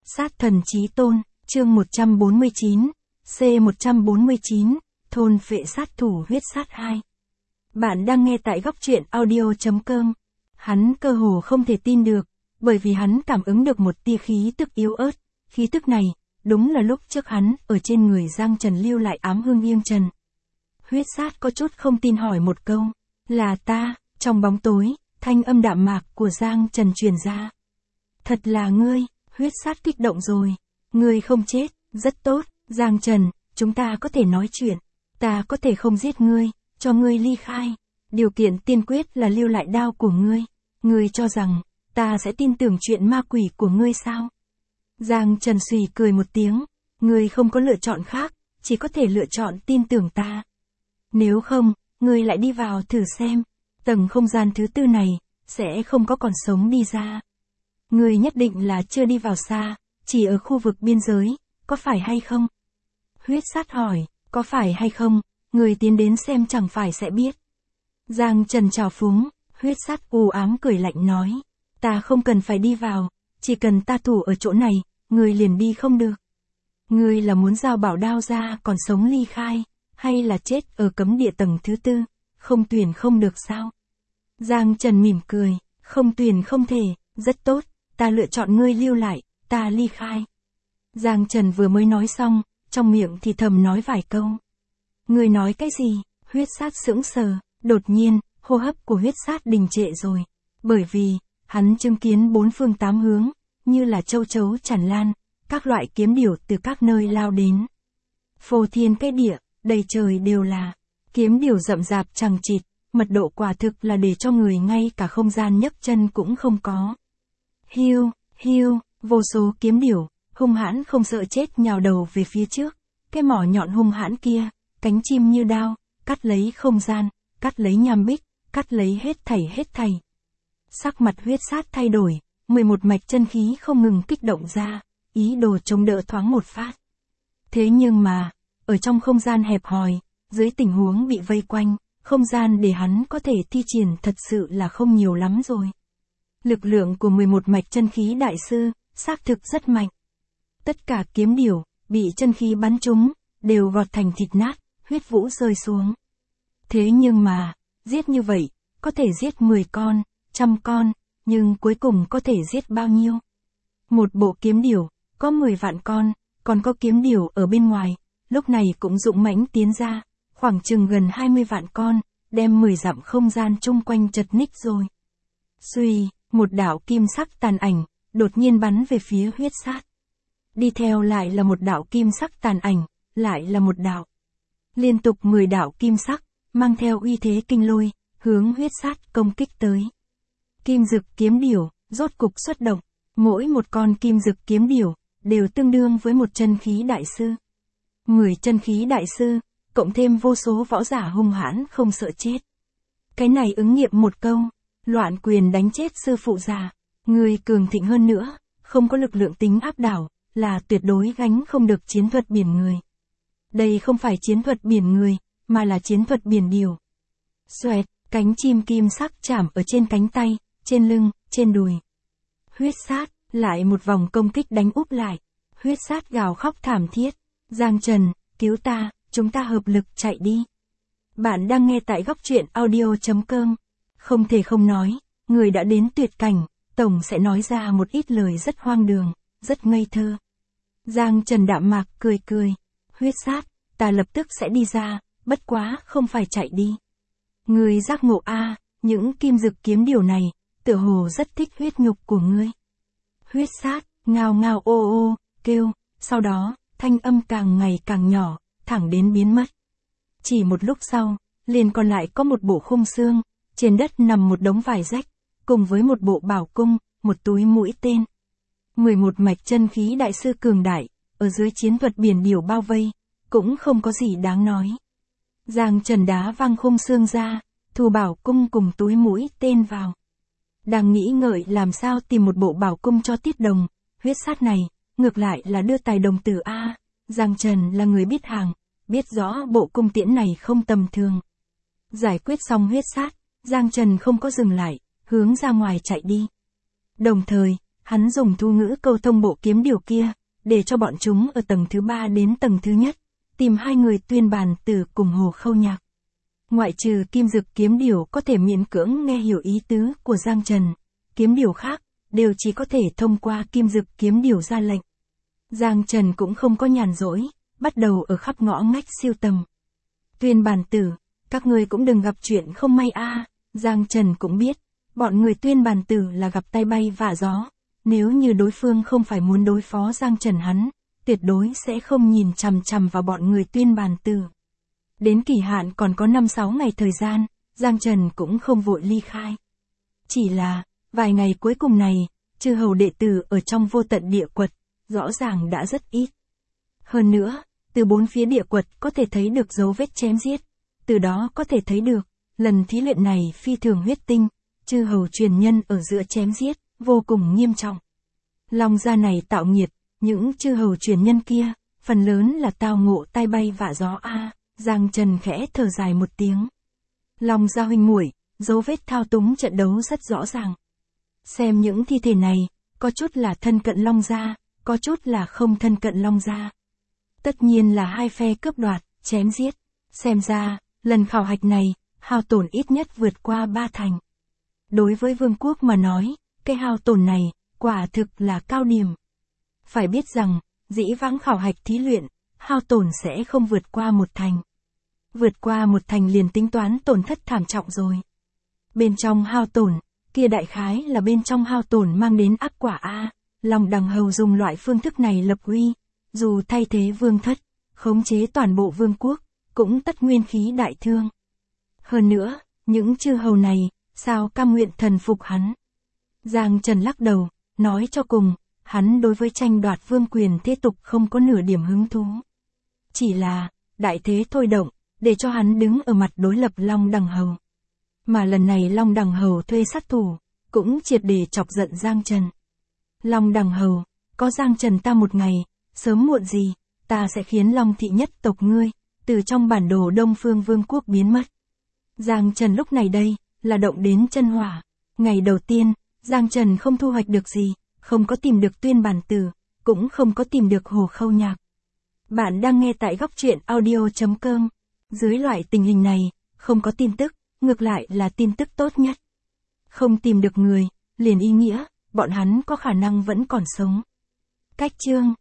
Sát thần chí tôn, chương 149, C149, thôn vệ sát thủ huyết sát 2. Bạn đang nghe tại góc truyện audio.com. Hắn cơ hồ không thể tin được, bởi vì hắn cảm ứng được một tia khí tức yếu ớt. Khí tức này, đúng là lúc trước hắn ở trên người Giang Trần lưu lại ám hương nghiêng trần. Huyết sát có chút không tin hỏi một câu, là ta, trong bóng tối, thanh âm đạm mạc của Giang Trần truyền ra. Thật là ngươi, huyết sát kích động rồi. Ngươi không chết, rất tốt, Giang Trần, chúng ta có thể nói chuyện. Ta có thể không giết ngươi, cho ngươi ly khai. Điều kiện tiên quyết là lưu lại đao của ngươi. Ngươi cho rằng, ta sẽ tin tưởng chuyện ma quỷ của ngươi sao? Giang Trần xùy cười một tiếng. Ngươi không có lựa chọn khác, chỉ có thể lựa chọn tin tưởng ta. Nếu không, ngươi lại đi vào thử xem. Tầng không gian thứ tư này, sẽ không có còn sống đi ra. Ngươi nhất định là chưa đi vào xa, chỉ ở khu vực biên giới, có phải hay không? Huyết sát hỏi, có phải hay không, người tiến đến xem chẳng phải sẽ biết. Giang Trần trào phúng, huyết sát u ám cười lạnh nói, ta không cần phải đi vào, chỉ cần ta thủ ở chỗ này, người liền đi không được. Ngươi là muốn giao bảo đao ra còn sống ly khai, hay là chết ở cấm địa tầng thứ tư, không tuyển không được sao? Giang Trần mỉm cười, không tuyển không thể, rất tốt, ta lựa chọn ngươi lưu lại, ta ly khai. Giang Trần vừa mới nói xong, trong miệng thì thầm nói vài câu. Ngươi nói cái gì? Huyết sát sững sờ, đột nhiên, hô hấp của huyết sát đình trệ rồi. Bởi vì, hắn chứng kiến bốn phương tám hướng, như là châu chấu tràn lan, các loại kiếm điểu từ các nơi lao đến. Phô thiên cái địa, đầy trời đều là kiếm điểu rậm rạp chằng chịt, mật độ quả thực là để cho người ngay cả không gian nhấc chân cũng không có. Hiu, hiu, vô số kiếm điểu, hung hãn không sợ chết nhào đầu về phía trước. Cái mỏ nhọn hung hãn kia, cánh chim như đao, cắt lấy không gian, cắt lấy nham bích, cắt lấy hết thảy. Sắc mặt huyết sát thay đổi, 11 mạch chân khí không ngừng kích động ra, ý đồ chống đỡ thoáng một phát. Thế nhưng mà, ở trong không gian hẹp hòi, dưới tình huống bị vây quanh, không gian để hắn có thể thi triển thật sự là không nhiều lắm rồi. Lực lượng của 11 mạch chân khí đại sư, xác thực rất mạnh. Tất cả kiếm điểu, bị chân khí bắn trúng, đều vọt thành thịt nát, huyết vũ rơi xuống. Thế nhưng mà, giết như vậy, có thể giết 10 con, 100 con, nhưng cuối cùng có thể giết bao nhiêu? Một bộ kiếm điểu, có 10 vạn con, còn có kiếm điểu ở bên ngoài, lúc này cũng dũng mãnh tiến ra, khoảng chừng gần 20 vạn con, đem 10 dặm không gian chung quanh chật ních rồi. Xuy, một đạo kim sắc tàn ảnh, đột nhiên bắn về phía huyết sát. Đi theo lại là một đạo kim sắc tàn ảnh, lại là một đạo. Liên tục 10 đạo kim sắc, mang theo uy thế kinh lôi, hướng huyết sát công kích tới. Kim dực kiếm điểu, rốt cục xuất động, mỗi một con kim dực kiếm điểu, đều tương đương với một chân khí đại sư. 10 chân khí đại sư, cộng thêm vô số võ giả hung hãn không sợ chết. Cái này ứng nghiệm một câu, loạn quyền đánh chết sư phụ già, người cường thịnh hơn nữa, không có lực lượng tính áp đảo, là tuyệt đối gánh không được chiến thuật biển người. Đây không phải chiến thuật biển người, mà là chiến thuật biển điểu. Xoẹt, cánh chim kim sắc chạm ở trên cánh tay, trên lưng, trên đùi. Huyết sát, lại một vòng công kích đánh úp lại. Huyết sát gào khóc thảm thiết. Giang Trần, cứu ta, chúng ta hợp lực chạy đi. Bạn đang nghe tại góc truyện audio.com. Không thể không nói, người đã đến tuyệt cảnh, tổng sẽ nói ra một ít lời rất hoang đường, rất ngây thơ. Giang Trần đạm mạc cười. Huyết sát, ta lập tức sẽ đi ra, bất quá không phải chạy đi. Người giác ngộ a, những kim dực kiếm điều này, tựa hồ rất thích huyết nhục của ngươi. Huyết sát, ngao ô kêu, sau đó, thanh âm càng ngày càng nhỏ, thẳng đến biến mất. Chỉ một lúc sau, liền còn lại có một bộ khung xương, trên đất nằm một đống vải rách, cùng với một bộ bảo cung, một túi mũi tên. 11 mạch chân khí đại sư cường đại, ở dưới chiến thuật biển điểu bao vây, cũng không có gì đáng nói. Giang Trần đá văng khung xương ra, thu bảo cung cùng túi mũi tên vào. Đang nghĩ ngợi làm sao tìm một bộ bảo cung cho Tiết Đồng, huyết sát này, ngược lại là đưa tài đồng tử A. Giang Trần là người biết hàng, biết rõ bộ cung tiễn này không tầm thường. Giải quyết xong huyết sát, Giang Trần không có dừng lại, hướng ra ngoài chạy đi. Đồng thời, Hắn dùng thu ngữ câu thông bộ kiếm điều kia, để cho bọn chúng ở tầng thứ 3 đến tầng thứ nhất, tìm hai người tuyên bàn tử cùng Hồ Khâu Nhạc. Ngoại trừ Kim Dực kiếm điều có thể miễn cưỡng nghe hiểu ý tứ của Giang Trần, kiếm điều khác, đều chỉ có thể thông qua Kim Dực kiếm điều ra lệnh. Giang Trần cũng không có nhàn rỗi, bắt đầu ở khắp ngõ ngách siêu tầm. Tuyên bàn tử, các ngươi cũng đừng gặp chuyện không may a. Giang Trần cũng biết, bọn người tuyên bàn tử là gặp tay bay vạ gió, nếu như đối phương không phải muốn đối phó Giang Trần hắn, tuyệt đối sẽ không nhìn chằm chằm vào bọn người tuyên bàn tử. Đến kỳ hạn còn có 5-6 ngày thời gian, Giang Trần cũng không vội ly khai. Chỉ là, vài ngày cuối cùng này, chư hầu đệ tử ở trong vô tận địa quật, rõ ràng đã rất ít. Hơn nữa, từ bốn phía địa quật có thể thấy được dấu vết chém giết, từ đó có thể thấy được, lần thí luyện này phi thường huyết tinh, chư hầu truyền nhân ở giữa chém giết, vô cùng nghiêm trọng. Long gia này tạo nghiệt, những chư hầu truyền nhân kia, phần lớn là tao ngộ tai bay vạ gió a. Giang Trần khẽ thở dài một tiếng. Long gia huynh muội, dấu vết thao túng trận đấu rất rõ ràng. Xem những thi thể này, có chút là thân cận Long gia, có chút là không thân cận Long gia. Tất nhiên là hai phe cướp đoạt, chém giết. Xem ra, lần khảo hạch này, hao tổn ít nhất vượt qua 3 thành. Đối với vương quốc mà nói, cái hao tổn này, quả thực là cao điểm. Phải biết rằng, dĩ vãng khảo hạch thí luyện, hao tổn sẽ không vượt qua 1 thành. Vượt qua 1 thành liền tính toán tổn thất thảm trọng rồi. Bên trong hao tổn, kia đại khái là bên trong hao tổn mang đến ác quả a. Long Đằng Hầu dùng loại phương thức này lập uy, dù thay thế vương thất, khống chế toàn bộ vương quốc, cũng tất nguyên khí đại thương. Hơn nữa, những chư hầu này, sao cam nguyện thần phục hắn? Giang Trần lắc đầu, nói cho cùng, hắn đối với tranh đoạt vương quyền thế tục không có nửa điểm hứng thú. Chỉ là, đại thế thôi động, để cho hắn đứng ở mặt đối lập Long Đằng Hầu. Mà lần này Long Đằng Hầu thuê sát thủ, cũng triệt để chọc giận Giang Trần. Long Đằng Hầu, có Giang Trần ta một ngày, sớm muộn gì, ta sẽ khiến Long thị nhất tộc ngươi, từ trong bản đồ Đông Phương Vương quốc biến mất. Giang Trần lúc này đây, là động đến chân hỏa. Ngày đầu tiên, Giang Trần không thu hoạch được gì, không có tìm được tuyên bản tử, cũng không có tìm được Hồ Khâu Nhạc. Bạn đang nghe tại góc truyện audio.com. Dưới loại tình hình này, không có tin tức, ngược lại là tin tức tốt nhất. Không tìm được người, liền ý nghĩa, bọn hắn có khả năng vẫn còn sống. Cách chương